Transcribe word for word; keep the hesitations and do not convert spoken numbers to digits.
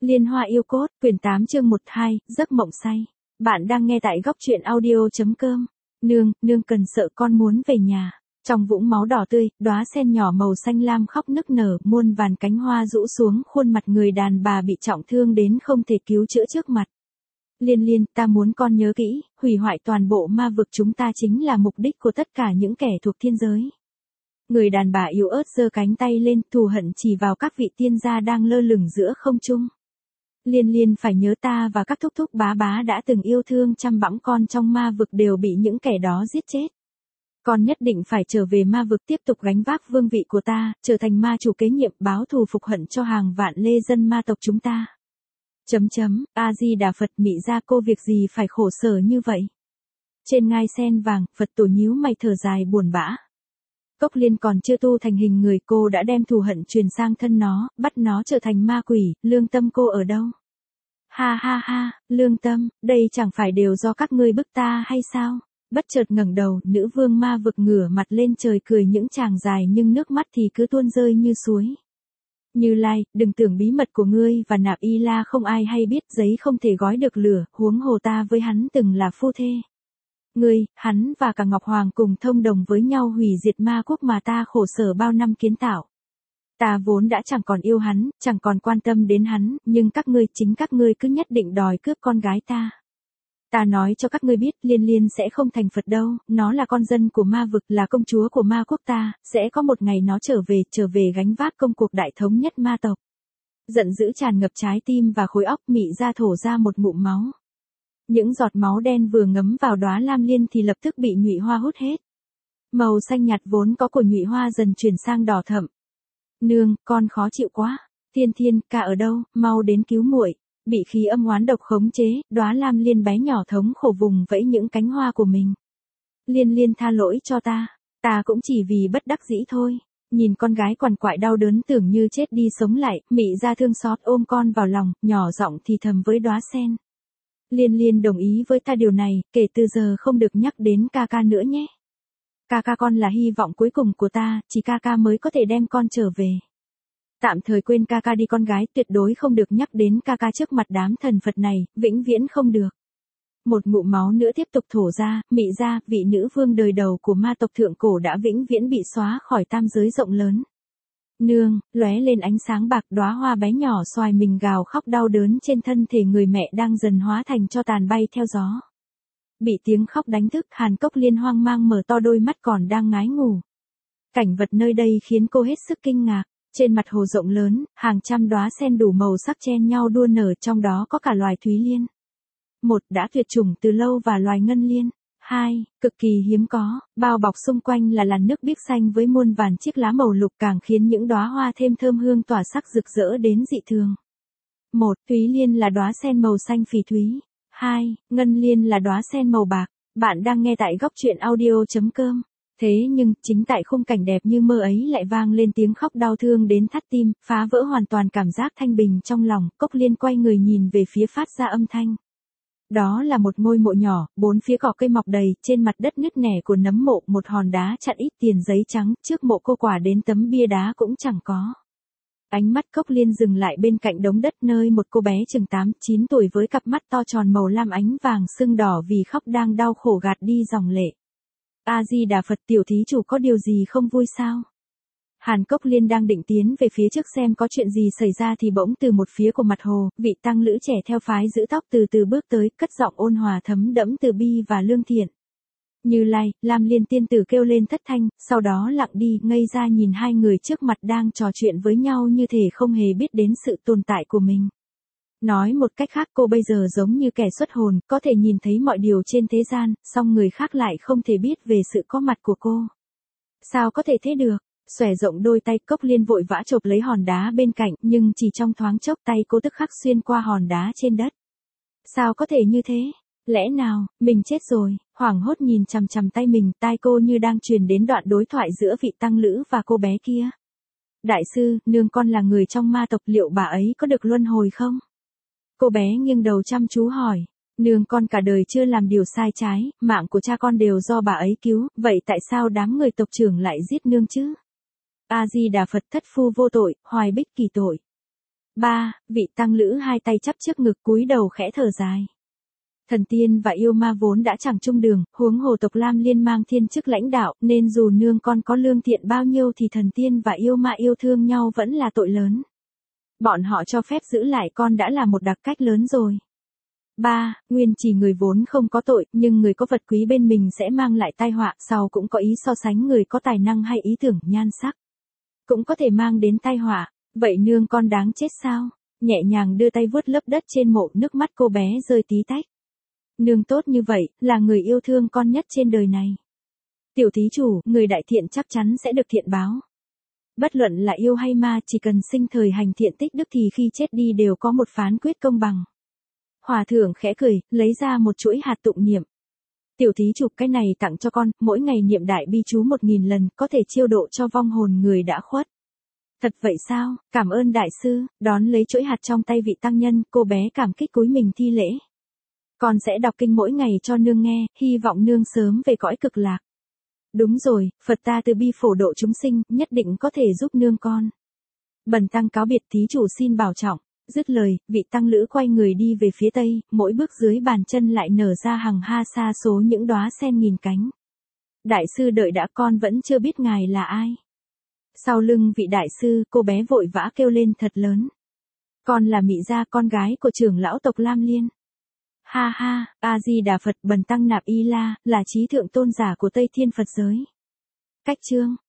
Liên Hoa yêu cốt, quyển tám chương một hai, giấc mộng say. Bạn đang nghe tại góc truyện audio.com. Nương, nương cần sợ con muốn về nhà. Trong vũng máu đỏ tươi, đóa sen nhỏ màu xanh lam khóc nức nở, muôn vàn cánh hoa rũ xuống khuôn mặt người đàn bà bị trọng thương đến không thể cứu chữa trước mặt. Liên Liên, ta muốn con nhớ kỹ, hủy hoại toàn bộ ma vực chúng ta chính là mục đích của tất cả những kẻ thuộc thiên giới. Người đàn bà yếu ớt giơ cánh tay lên, thù hận chỉ vào các vị tiên gia đang lơ lửng giữa không trung. Liên Liên phải nhớ ta và các thúc thúc bá bá đã từng yêu thương chăm bẵm con trong ma vực đều bị những kẻ đó giết chết. Con nhất định phải trở về ma vực tiếp tục gánh vác vương vị của ta, trở thành ma chủ kế nhiệm báo thù phục hận cho hàng vạn lê dân ma tộc chúng ta. Chấm chấm, A-di-đà Phật Mị Gia cô việc gì phải khổ sở như vậy. Trên ngai sen vàng, Phật tổ nhíu mày thở dài buồn bã. Cốc Liên còn chưa tu thành hình người cô đã đem thù hận truyền sang thân nó, bắt nó trở thành ma quỷ, lương tâm cô ở đâu? Ha ha ha, lương tâm, đây chẳng phải đều do các ngươi bức ta hay sao? Bất chợt ngẩng đầu, nữ vương ma vực ngửa mặt lên trời cười những tràng dài nhưng nước mắt thì cứ tuôn rơi như suối. Như Lai, đừng tưởng bí mật của ngươi và Nạp Y La không ai hay biết, giấy không thể gói được lửa, huống hồ ta với hắn từng là phu thê. Ngươi, hắn và cả Ngọc Hoàng cùng thông đồng với nhau hủy diệt ma quốc mà ta khổ sở bao năm kiến tạo. Ta vốn đã chẳng còn yêu hắn, chẳng còn quan tâm đến hắn, nhưng các ngươi, chính các ngươi cứ nhất định đòi cướp con gái ta. Ta nói cho các ngươi biết, Liên Liên sẽ không thành Phật đâu, nó là con dân của ma vực, là công chúa của ma quốc ta, sẽ có một ngày nó trở về, trở về gánh vác công cuộc đại thống nhất ma tộc. Giận dữ tràn ngập trái tim và khối óc, Mị Gia thổ ra một ngụm máu. Những giọt máu đen vừa ngấm vào đóa lam liên thì lập tức bị nhụy hoa hút hết. Màu xanh nhạt vốn có của nhụy hoa dần chuyển sang đỏ thẫm. Nương, con khó chịu quá. Thiên Thiên, ca ở đâu, mau đến cứu muội. Bị khí âm oán độc khống chế, đóa lam liên bé nhỏ thống khổ vùng vẫy những cánh hoa của mình. Liên Liên tha lỗi cho ta, ta cũng chỉ vì bất đắc dĩ thôi. Nhìn con gái quằn quại đau đớn tưởng như chết đi sống lại, Mị Gia thương xót ôm con vào lòng, nhỏ giọng thì thầm với đóa sen. Liên Liên đồng ý với ta điều này, kể từ giờ không được nhắc đến ca ca nữa nhé. Ca ca con là hy vọng cuối cùng của ta, chỉ ca ca mới có thể đem con trở về. Tạm thời quên ca ca đi con gái, tuyệt đối không được nhắc đến ca ca trước mặt đám thần Phật này, vĩnh viễn không được. Một ngụm máu nữa tiếp tục thổ ra, Mị Gia, vị nữ vương đời đầu của ma tộc thượng cổ đã vĩnh viễn bị xóa khỏi tam giới rộng lớn. Nương, lóe lên ánh sáng bạc, đóa hoa bé nhỏ xoài mình gào khóc đau đớn trên thân thể người mẹ đang dần hóa thành tro tàn bay theo gió. Bị tiếng khóc đánh thức, Hàn Cốc Liên hoang mang mở to đôi mắt còn đang ngái ngủ. Cảnh vật nơi đây khiến cô hết sức kinh ngạc. Trên mặt hồ rộng lớn, hàng trăm đóa sen đủ màu sắc chen nhau đua nở, trong đó có cả loài thúy liên. Một, đã tuyệt chủng từ lâu và loài ngân liên. Hai, cực kỳ hiếm có, bao bọc xung quanh là làn nước biếc xanh với muôn vàn chiếc lá màu lục càng khiến những đóa hoa thêm thơm hương tỏa sắc rực rỡ đến dị thường. Một, thúy liên là đóa sen màu xanh phỉ thúy. Hai, ngân liên là đóa sen màu bạc. Bạn đang nghe tại góc truyện audio.com. Thế nhưng, chính tại khung cảnh đẹp như mơ ấy lại vang lên tiếng khóc đau thương đến thắt tim, phá vỡ hoàn toàn cảm giác thanh bình trong lòng. Cốc Liên quay người nhìn về phía phát ra âm thanh. Đó là một ngôi mộ nhỏ, bốn phía cỏ cây mọc đầy, trên mặt đất nứt nẻ của nấm mộ, một hòn đá chặn ít tiền giấy trắng, trước mộ cô quả đến tấm bia đá cũng chẳng có. Ánh mắt Cốc Liên dừng lại bên cạnh đống đất nơi một cô bé chừng tám chín tuổi với cặp mắt to tròn màu lam ánh vàng sưng đỏ vì khóc đang đau khổ gạt đi dòng lệ. A-di-đà Phật, tiểu thí chủ có điều gì không vui sao? Hàn Cốc Liên đang định tiến về phía trước xem có chuyện gì xảy ra thì bỗng từ một phía của mặt hồ, vị tăng lữ trẻ theo phái giữ tóc từ từ bước tới, cất giọng ôn hòa thấm đẫm từ bi và lương thiện. Như Lai, Lam Liên tiên tử kêu lên thất thanh, sau đó lặng đi, ngây ra nhìn hai người trước mặt đang trò chuyện với nhau như thể không hề biết đến sự tồn tại của mình. Nói một cách khác, cô bây giờ giống như kẻ xuất hồn, có thể nhìn thấy mọi điều trên thế gian, song người khác lại không thể biết về sự có mặt của cô. Sao có thể thế được? Xòe rộng đôi tay, Cốc Liên vội vã chộp lấy hòn đá bên cạnh, nhưng chỉ trong thoáng chốc tay cô tức khắc xuyên qua hòn đá trên đất. Sao có thể như thế? Lẽ nào, mình chết rồi? Hoảng hốt nhìn chằm chằm tay mình, tai cô như đang truyền đến đoạn đối thoại giữa vị tăng lữ và cô bé kia. Đại sư, nương con là người trong ma tộc, liệu bà ấy có được luân hồi không? Cô bé nghiêng đầu chăm chú hỏi. Nương con cả đời chưa làm điều sai trái, mạng của cha con đều do bà ấy cứu, vậy tại sao đám người tộc trưởng lại giết nương chứ? A-di-đà Phật, thất phu vô tội, hoài bích kỳ tội. ba. Vị tăng lữ hai tay chắp trước ngực cúi đầu khẽ thở dài. Thần tiên và yêu ma vốn đã chẳng chung đường, huống hồ tộc Lam Liên mang thiên chức lãnh đạo, nên dù nương con có lương thiện bao nhiêu thì thần tiên và yêu ma yêu thương nhau vẫn là tội lớn. Bọn họ cho phép giữ lại con đã là một đặc cách lớn rồi. ba. Nguyên chỉ người vốn không có tội, nhưng người có vật quý bên mình sẽ mang lại tai họa, sau cũng có ý so sánh người có tài năng hay ý tưởng nhan sắc. Cũng có thể mang đến tai họa, vậy nương con đáng chết sao? Nhẹ nhàng đưa tay vuốt lớp đất trên mộ, nước mắt cô bé rơi tí tách. Nương tốt như vậy, là người yêu thương con nhất trên đời này. Tiểu thí chủ, người đại thiện chắc chắn sẽ được thiện báo. Bất luận là yêu hay ma, chỉ cần sinh thời hành thiện tích đức thì khi chết đi đều có một phán quyết công bằng. Hòa thượng khẽ cười, lấy ra một chuỗi hạt tụng niệm. Tiểu thí chủ, cái này tặng cho con, mỗi ngày niệm đại bi chú một nghìn lần, có thể chiêu độ cho vong hồn người đã khuất. Thật vậy sao, cảm ơn đại sư. Đón lấy chuỗi hạt trong tay vị tăng nhân, cô bé cảm kích cúi mình thi lễ. Con sẽ đọc kinh mỗi ngày cho nương nghe, hy vọng nương sớm về cõi cực lạc. Đúng rồi, Phật ta từ bi phổ độ chúng sinh, nhất định có thể giúp nương con. Bần tăng cáo biệt, thí chủ xin bảo trọng. Dứt lời, vị tăng lữ quay người đi về phía tây, mỗi bước dưới bàn chân lại nở ra hàng ha sa số những đóa sen nghìn cánh. Đại sư đợi đã, con vẫn chưa biết ngài là ai. Sau lưng vị đại sư, cô bé vội vã kêu lên thật lớn. Con là Mị Gia, con gái của trưởng lão tộc Lam Liên. Ha ha, A-di-đà Phật, bần tăng Nạp Y La, là trí thượng tôn giả của Tây Thiên Phật giới. Cách chương